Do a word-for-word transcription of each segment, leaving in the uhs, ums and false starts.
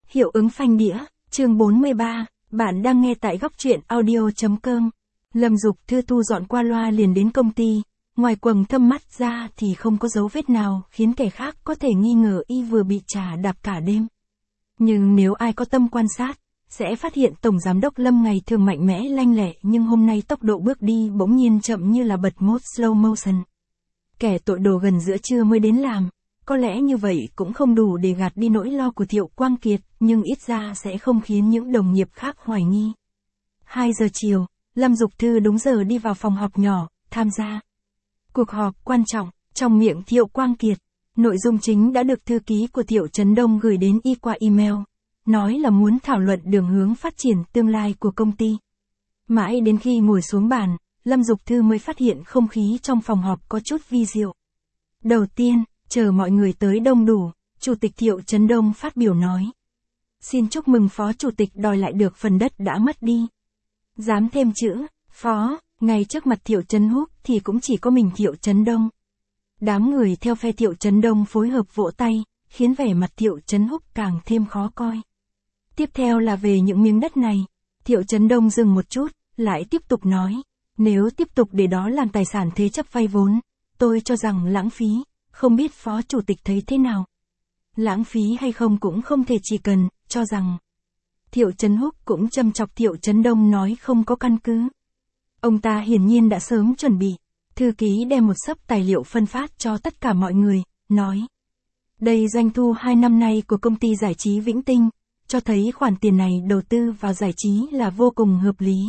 Hiệu ứng phanh đĩa, chương bốn mươi ba, bạn đang nghe tại góc truyện audio.com. Lâm Dục Thư thu dọn qua loa liền đến công ty, ngoài quầng thâm mắt ra thì không có dấu vết nào khiến kẻ khác có thể nghi ngờ y vừa bị trà đạp cả đêm. Nhưng nếu ai có tâm quan sát, sẽ phát hiện Tổng Giám đốc Lâm ngày thường mạnh mẽ lanh lẹ nhưng hôm nay tốc độ bước đi bỗng nhiên chậm như là bật mode slow motion. Kẻ tội đồ gần giữa trưa mới đến làm. Có lẽ như vậy cũng không đủ để gạt đi nỗi lo của Thiệu Quang Kiệt, nhưng ít ra sẽ không khiến những đồng nghiệp khác hoài nghi. hai giờ chiều, Lâm Dục Thư đúng giờ đi vào phòng họp nhỏ, tham gia cuộc họp quan trọng. Trong miệng Thiệu Quang Kiệt, nội dung chính đã được thư ký của Thiệu Chấn Đông gửi đến y qua email, nói là muốn thảo luận đường hướng phát triển tương lai của công ty. Mãi đến khi ngồi xuống bàn, Lâm Dục Thư mới phát hiện không khí trong phòng họp có chút vi diệu. Đầu tiên, chờ mọi người tới đông đủ, Chủ tịch Thiệu Chấn Đông phát biểu nói. Xin chúc mừng Phó Chủ tịch đòi lại được phần đất đã mất đi. Dám thêm chữ, Phó, ngay trước mặt Thiệu Chấn Húc thì cũng chỉ có mình Thiệu Chấn Đông. Đám người theo phe Thiệu Chấn Đông phối hợp vỗ tay, khiến vẻ mặt Thiệu Chấn Húc càng thêm khó coi. Tiếp theo là về những miếng đất này. Thiệu Chấn Đông dừng một chút, lại tiếp tục nói. Nếu tiếp tục để đó làm tài sản thế chấp vay vốn, tôi cho rằng lãng phí. Không biết Phó Chủ tịch thấy thế nào? Lãng phí hay không cũng không thể chỉ cần, cho rằng. Thiệu Chấn Húc cũng châm chọc Thiệu Chấn Đông nói không có căn cứ. Ông ta hiển nhiên đã sớm chuẩn bị. Thư ký đem một xấp tài liệu phân phát cho tất cả mọi người, nói. Đây doanh thu hai năm nay của công ty giải trí Vĩnh Tinh, cho thấy khoản tiền này đầu tư vào giải trí là vô cùng hợp lý.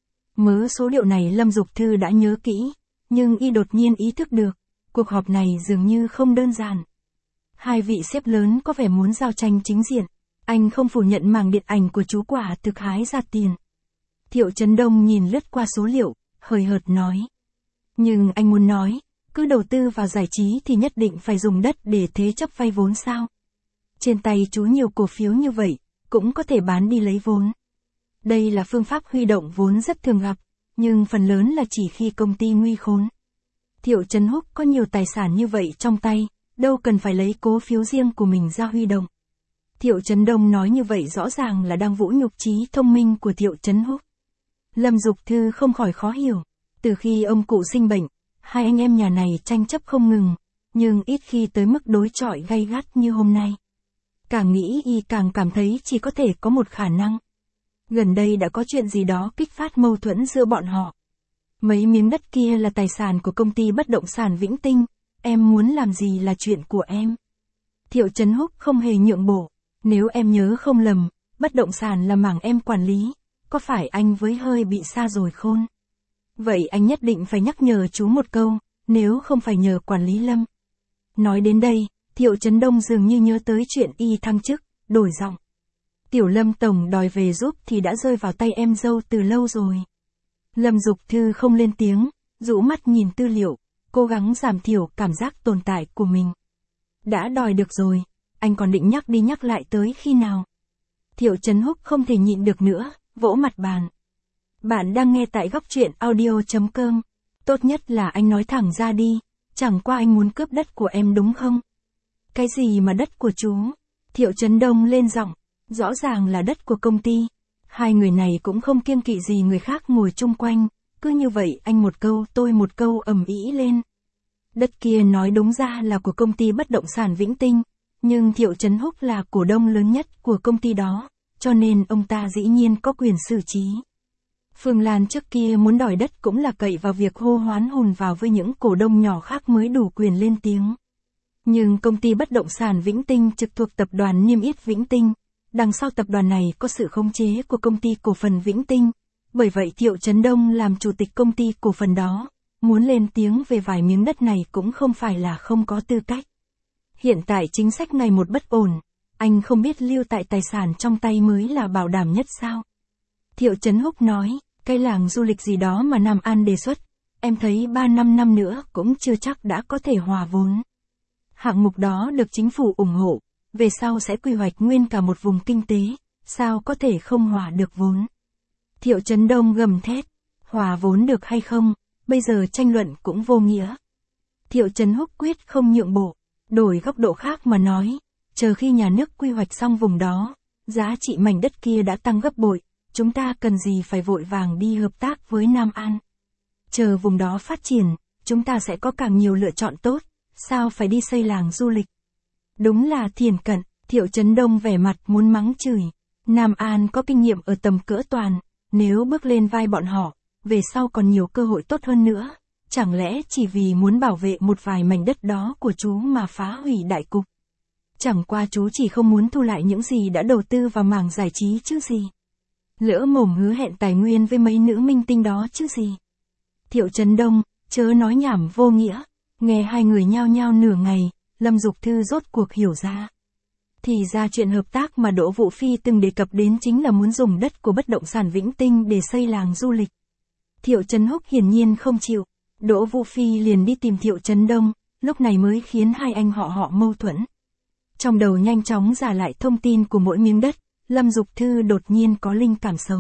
Mớ số liệu này Lâm Dục Thư đã nhớ kỹ, nhưng y đột nhiên ý thức được. Cuộc họp này dường như không đơn giản. Hai vị sếp lớn có vẻ muốn giao tranh chính diện. Anh không phủ nhận mảng điện ảnh của chú Quả thực hái ra tiền. Thiệu Chấn Đông nhìn lướt qua số liệu, hời hợt nói. Nhưng anh muốn nói, cứ đầu tư vào giải trí thì nhất định phải dùng đất để thế chấp vay vốn sao? Trên tay chú nhiều cổ phiếu như vậy, cũng có thể bán đi lấy vốn. Đây là phương pháp huy động vốn rất thường gặp, nhưng phần lớn là chỉ khi công ty nguy khốn. Thiệu Chấn Húc có nhiều tài sản như vậy trong tay, đâu cần phải lấy cố phiếu riêng của mình ra huy động. Thiệu Chấn Đông nói như vậy rõ ràng là đang vũ nhục trí thông minh của Thiệu Chấn Húc. Lâm Dục Thư không khỏi khó hiểu, từ khi ông cụ sinh bệnh, hai anh em nhà này tranh chấp không ngừng, nhưng ít khi tới mức đối chọi gay gắt như hôm nay. Càng nghĩ y càng cảm thấy chỉ có thể có một khả năng. Gần đây đã có chuyện gì đó kích phát mâu thuẫn giữa bọn họ. Mấy miếng đất kia là tài sản của công ty bất động sản Vĩnh Tinh, em muốn làm gì là chuyện của em. Thiệu Chấn Húc không hề nhượng bộ, nếu em nhớ không lầm, bất động sản là mảng em quản lý, có phải anh với hơi bị xa rồi khôn? Vậy anh nhất định phải nhắc nhở chú một câu, nếu không phải nhờ quản lý Lâm. Nói đến đây, Thiệu Chấn Đông dường như nhớ tới chuyện y thăng chức, đổi giọng. Tiểu Lâm Tổng đòi về giúp thì đã rơi vào tay em dâu từ lâu rồi. Lâm Dục Thư không lên tiếng, rũ mắt nhìn tư liệu, cố gắng giảm thiểu cảm giác tồn tại của mình. Đã đòi được rồi, anh còn định nhắc đi nhắc lại tới khi nào? Thiệu Chấn Húc không thể nhịn được nữa, vỗ mặt bàn. Bạn đang nghe tại góc truyện audio.com. Tốt nhất là anh nói thẳng ra đi, chẳng qua anh muốn cướp đất của em đúng không? Cái gì mà đất của chú? Thiệu Chấn Đông lên giọng, rõ ràng là đất của công ty. Hai người này cũng không kiêng kỵ gì người khác ngồi chung quanh, cứ như vậy anh một câu tôi một câu ầm ĩ lên. Đất kia nói đúng ra là của công ty bất động sản Vĩnh Tinh, nhưng Thiệu Chấn Húc là cổ đông lớn nhất của công ty đó, cho nên ông ta dĩ nhiên có quyền xử trí. Phương Lan trước kia muốn đòi đất cũng là cậy vào việc hô hoán hùn vào với những cổ đông nhỏ khác mới đủ quyền lên tiếng. Nhưng công ty bất động sản Vĩnh Tinh trực thuộc tập đoàn niêm yết Vĩnh Tinh. Đằng sau tập đoàn này có sự khống chế của công ty cổ phần Vĩnh Tinh, bởi vậy Thiệu Chấn Đông làm chủ tịch công ty cổ phần đó, muốn lên tiếng về vài miếng đất này cũng không phải là không có tư cách. Hiện tại chính sách ngày một bất ổn, anh không biết lưu tại tài sản trong tay mới là bảo đảm nhất sao? Thiệu Chấn Húc nói, cái làng du lịch gì đó mà Nam An đề xuất, em thấy ba năm năm nữa cũng chưa chắc đã có thể hòa vốn. Hạng mục đó được chính phủ ủng hộ. Về sau sẽ quy hoạch nguyên cả một vùng kinh tế, sao có thể không hòa được vốn. Thiệu Chấn Đông gầm thét, hòa vốn được hay không, bây giờ tranh luận cũng vô nghĩa. Thiệu Chấn Húc quyết không nhượng bộ, đổi góc độ khác mà nói, chờ khi nhà nước quy hoạch xong vùng đó, giá trị mảnh đất kia đã tăng gấp bội, chúng ta cần gì phải vội vàng đi hợp tác với Nam An. Chờ vùng đó phát triển, chúng ta sẽ có càng nhiều lựa chọn tốt, sao phải đi xây làng du lịch. Đúng là thiển cận, Thiệu Chấn Đông vẻ mặt muốn mắng chửi. Nam An có kinh nghiệm ở tầm cỡ toàn, nếu bước lên vai bọn họ, về sau còn nhiều cơ hội tốt hơn nữa. Chẳng lẽ chỉ vì muốn bảo vệ một vài mảnh đất đó của chú mà phá hủy đại cục? Chẳng qua chú chỉ không muốn thu lại những gì đã đầu tư vào mảng giải trí chứ gì. Lỡ mồm hứa hẹn tài nguyên với mấy nữ minh tinh đó chứ gì. Thiệu Chấn Đông, chớ nói nhảm vô nghĩa. Nghe hai người nhao nhao nửa ngày, Lâm Dục Thư rốt cuộc hiểu ra. Thì ra chuyện hợp tác mà Đỗ Vũ Phi từng đề cập đến chính là muốn dùng đất của bất động sản Vĩnh Tinh để xây làng du lịch. Thiệu Chấn Húc hiển nhiên không chịu. Đỗ Vũ Phi liền đi tìm Thiệu Chấn Đông, lúc này mới khiến hai anh họ họ mâu thuẫn. Trong đầu nhanh chóng giả lại thông tin của mỗi miếng đất, Lâm Dục Thư đột nhiên có linh cảm xấu.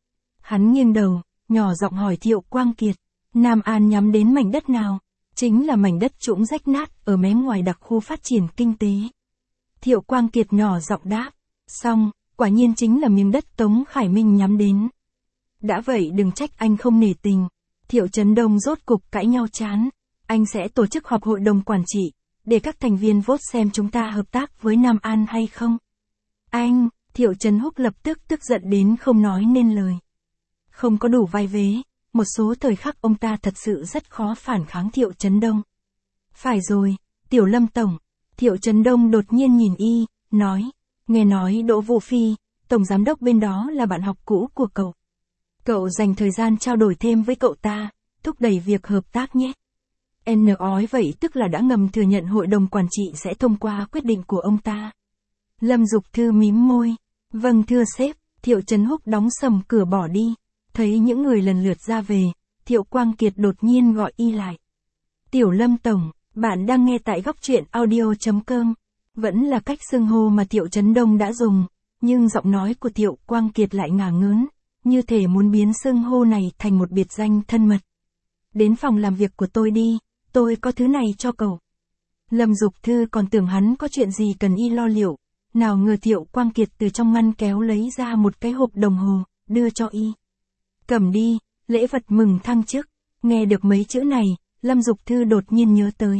Hắn nghiêng đầu, nhỏ giọng hỏi Thiệu Quang Kiệt, Nam An nhắm đến mảnh đất nào? Chính là mảnh đất trũng rách nát ở mé ngoài đặc khu phát triển kinh tế. Thiệu Quang Kiệt nhỏ giọng đáp, xong, quả nhiên chính là miếng đất Tống Khải Minh nhắm đến. Đã vậy đừng trách anh không nể tình. Thiệu Chấn Đông rốt cục cãi nhau chán. Anh sẽ tổ chức họp hội đồng quản trị, để các thành viên vote xem chúng ta hợp tác với Nam An hay không. Anh, Thiệu Chấn Húc lập tức tức giận đến không nói nên lời. Không có đủ vai vế, một số thời khắc ông ta thật sự rất khó phản kháng Thiệu Chấn Đông. Phải rồi, Tiểu Lâm Tổng. Thiệu Chấn Đông đột nhiên nhìn y, nói, nghe nói Đỗ Vũ Phi, tổng giám đốc bên đó là bạn học cũ của cậu. Cậu dành thời gian trao đổi thêm với cậu ta, thúc đẩy việc hợp tác nhé. N ói vậy tức là đã ngầm thừa nhận hội đồng quản trị sẽ thông qua quyết định của ông ta. Lâm Dục Thư mím môi, vâng thưa sếp. Thiệu Chấn Húc đóng sầm cửa bỏ đi. Thấy những người lần lượt ra về, Thiệu Quang Kiệt đột nhiên gọi y lại. Tiểu Lâm Tổng, bạn đang nghe tại góc truyện audio chấm com. Vẫn là cách xưng hô mà Thiệu Chấn Đông đã dùng, nhưng giọng nói của Thiệu Quang Kiệt lại ngả ngớn, như thể muốn biến xưng hô này thành một biệt danh thân mật. Đến phòng làm việc của tôi đi, tôi có thứ này cho cậu. Lâm Dục Thư còn tưởng hắn có chuyện gì cần y lo liệu, nào ngờ Thiệu Quang Kiệt từ trong ngăn kéo lấy ra một cái hộp đồng hồ, đưa cho y. Cầm đi, lễ vật mừng thăng chức. Nghe được mấy chữ này, Lâm Dục Thư đột nhiên nhớ tới.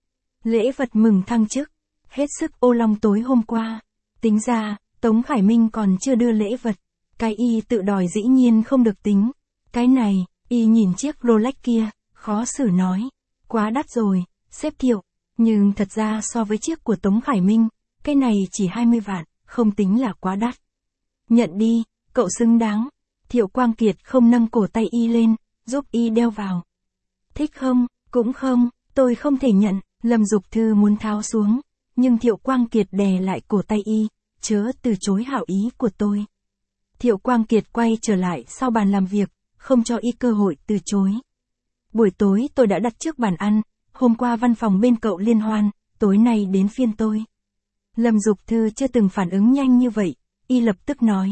Lễ vật mừng thăng chức, hết sức ô long tối hôm qua. Tính ra, Tống Khải Minh còn chưa đưa lễ vật. Cái y tự đòi dĩ nhiên không được tính. Cái này, y nhìn chiếc Rolex kia, khó xử nói. Quá đắt rồi, sếp Thiệu. Nhưng thật ra so với chiếc của Tống Khải Minh, cái này chỉ hai mươi vạn, không tính là quá đắt. Nhận đi, cậu xứng đáng. Thiệu Quang Kiệt không nâng cổ tay y lên, giúp y đeo vào. Thích không? Cũng không, tôi không thể nhận. Lâm Dục Thư muốn tháo xuống, nhưng Thiệu Quang Kiệt đè lại cổ tay y, chớ từ chối hảo ý của tôi. Thiệu Quang Kiệt quay trở lại sau bàn làm việc, không cho y cơ hội từ chối. Buổi tối tôi đã đặt trước bàn ăn, hôm qua văn phòng bên cậu liên hoan, tối nay đến phiên tôi. Lâm Dục Thư chưa từng phản ứng nhanh như vậy, y lập tức nói.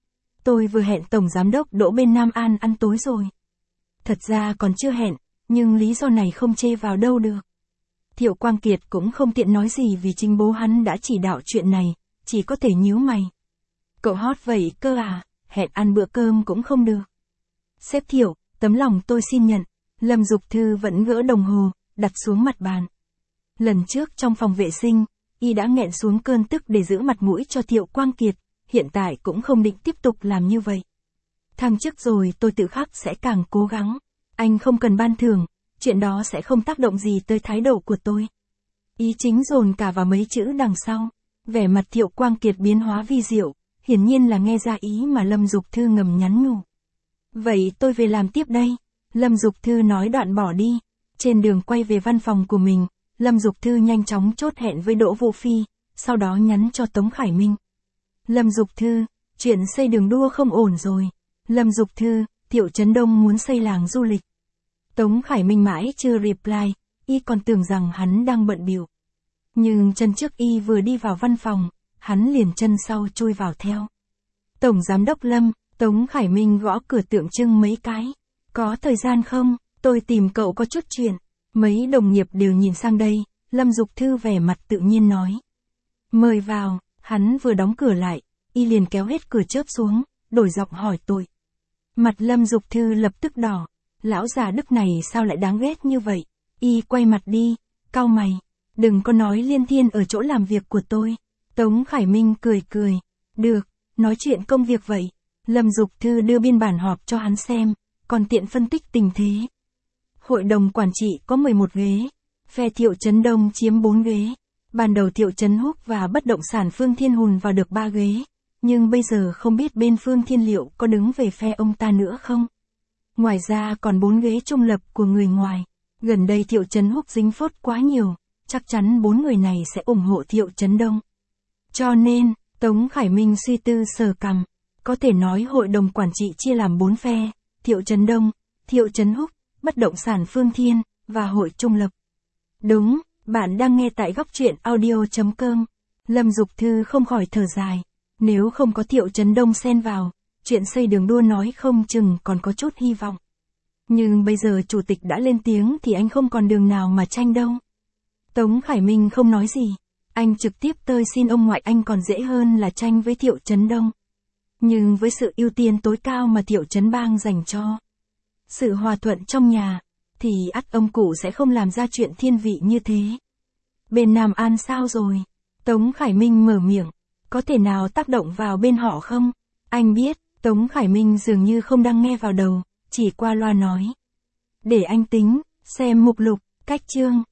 Tôi vừa hẹn Tổng Giám đốc Đỗ bên Nam An ăn tối rồi. Thật ra còn chưa hẹn, nhưng lý do này không chê vào đâu được. Thiệu Quang Kiệt cũng không tiện nói gì vì chính bố hắn đã chỉ đạo chuyện này, chỉ có thể nhíu mày. Cậu hot vậy cơ à, hẹn ăn bữa cơm cũng không được. Sếp Thiệu, tấm lòng tôi xin nhận. Lâm Dục Thư vẫn gỡ đồng hồ, đặt xuống mặt bàn. Lần trước trong phòng vệ sinh, y đã nghẹn xuống cơn tức để giữ mặt mũi cho Thiệu Quang Kiệt, hiện tại cũng không định tiếp tục làm như vậy. Thăng chức rồi tôi tự khắc sẽ càng cố gắng. Anh không cần ban thưởng, chuyện đó sẽ không tác động gì tới thái độ của tôi. Ý chính dồn cả vào mấy chữ đằng sau. Vẻ mặt Thiệu Quang Kiệt biến hóa vi diệu, hiển nhiên là nghe ra ý mà Lâm Dục Thư ngầm nhắn nhủ. Vậy tôi về làm tiếp đây. Lâm Dục Thư nói đoạn bỏ đi. Trên đường quay về văn phòng của mình, Lâm Dục Thư nhanh chóng chốt hẹn với Đỗ Vũ Phi, sau đó nhắn cho Tống Khải Minh. Lâm Dục Thư, chuyện xây đường đua không ổn rồi. Lâm Dục Thư, Thiệu Chấn Đông muốn xây làng du lịch. Tống Khải Minh mãi chưa reply, y còn tưởng rằng hắn đang bận bịu. Nhưng chân trước y vừa đi vào văn phòng, hắn liền chân sau chui vào theo. Tổng Giám đốc Lâm, Tống Khải Minh gõ cửa tượng trưng mấy cái. Có thời gian không, tôi tìm cậu có chút chuyện. Mấy đồng nghiệp đều nhìn sang đây, Lâm Dục Thư vẻ mặt tự nhiên nói. Mời vào, hắn vừa đóng cửa lại, y liền kéo hết cửa chớp xuống, đổi giọng hỏi tội. Mặt Lâm Dục Thư lập tức đỏ, lão già Đức này sao lại đáng ghét như vậy, y quay mặt đi, cau mày, đừng có nói liên thiên ở chỗ làm việc của tôi. Tống Khải Minh cười cười, được, nói chuyện công việc vậy. Lâm Dục Thư đưa biên bản họp cho hắn xem, còn tiện phân tích tình thế. Hội đồng quản trị có mười một ghế, phe Thiệu Chấn Đông chiếm bốn ghế. Ban đầu Thiệu Chấn Húc và bất động sản Phương Thiên Hùn vào được ba ghế, nhưng bây giờ không biết bên Phương Thiên Liệu có đứng về phe ông ta nữa không. Ngoài ra còn bốn ghế trung lập của người ngoài. Gần đây Thiệu Chấn Húc dính phốt quá nhiều, chắc chắn bốn người này sẽ ủng hộ Thiệu Chấn Đông. Cho nên, Tống Khải Minh suy tư sờ cằm, có thể nói hội đồng quản trị chia làm bốn phe, Thiệu Chấn Đông, Thiệu Chấn Húc, bất động sản Phương Thiên, và hội trung lập. Đúng, bạn đang nghe tại góc truyện audio chấm com. Lâm Dục Thư không khỏi thở dài, nếu không có Thiệu Chấn Đông xen vào, chuyện xây đường đua nói không chừng còn có chút hy vọng. Nhưng bây giờ chủ tịch đã lên tiếng thì anh không còn đường nào mà tranh đâu. Tống Khải Minh không nói gì, anh trực tiếp tơi xin ông ngoại anh còn dễ hơn là tranh với Thiệu Chấn Đông. Nhưng với sự ưu tiên tối cao mà Thiệu Chấn Bang dành cho sự hòa thuận trong nhà, thì ắt ông cụ sẽ không làm ra chuyện thiên vị như thế. Bên Nam An sao rồi? Tống Khải Minh mở miệng, có thể nào tác động vào bên họ không? Anh biết, Tống Khải Minh dường như không đang nghe vào đầu, chỉ qua loa nói. Để anh tính, xem mục lục, cách chương.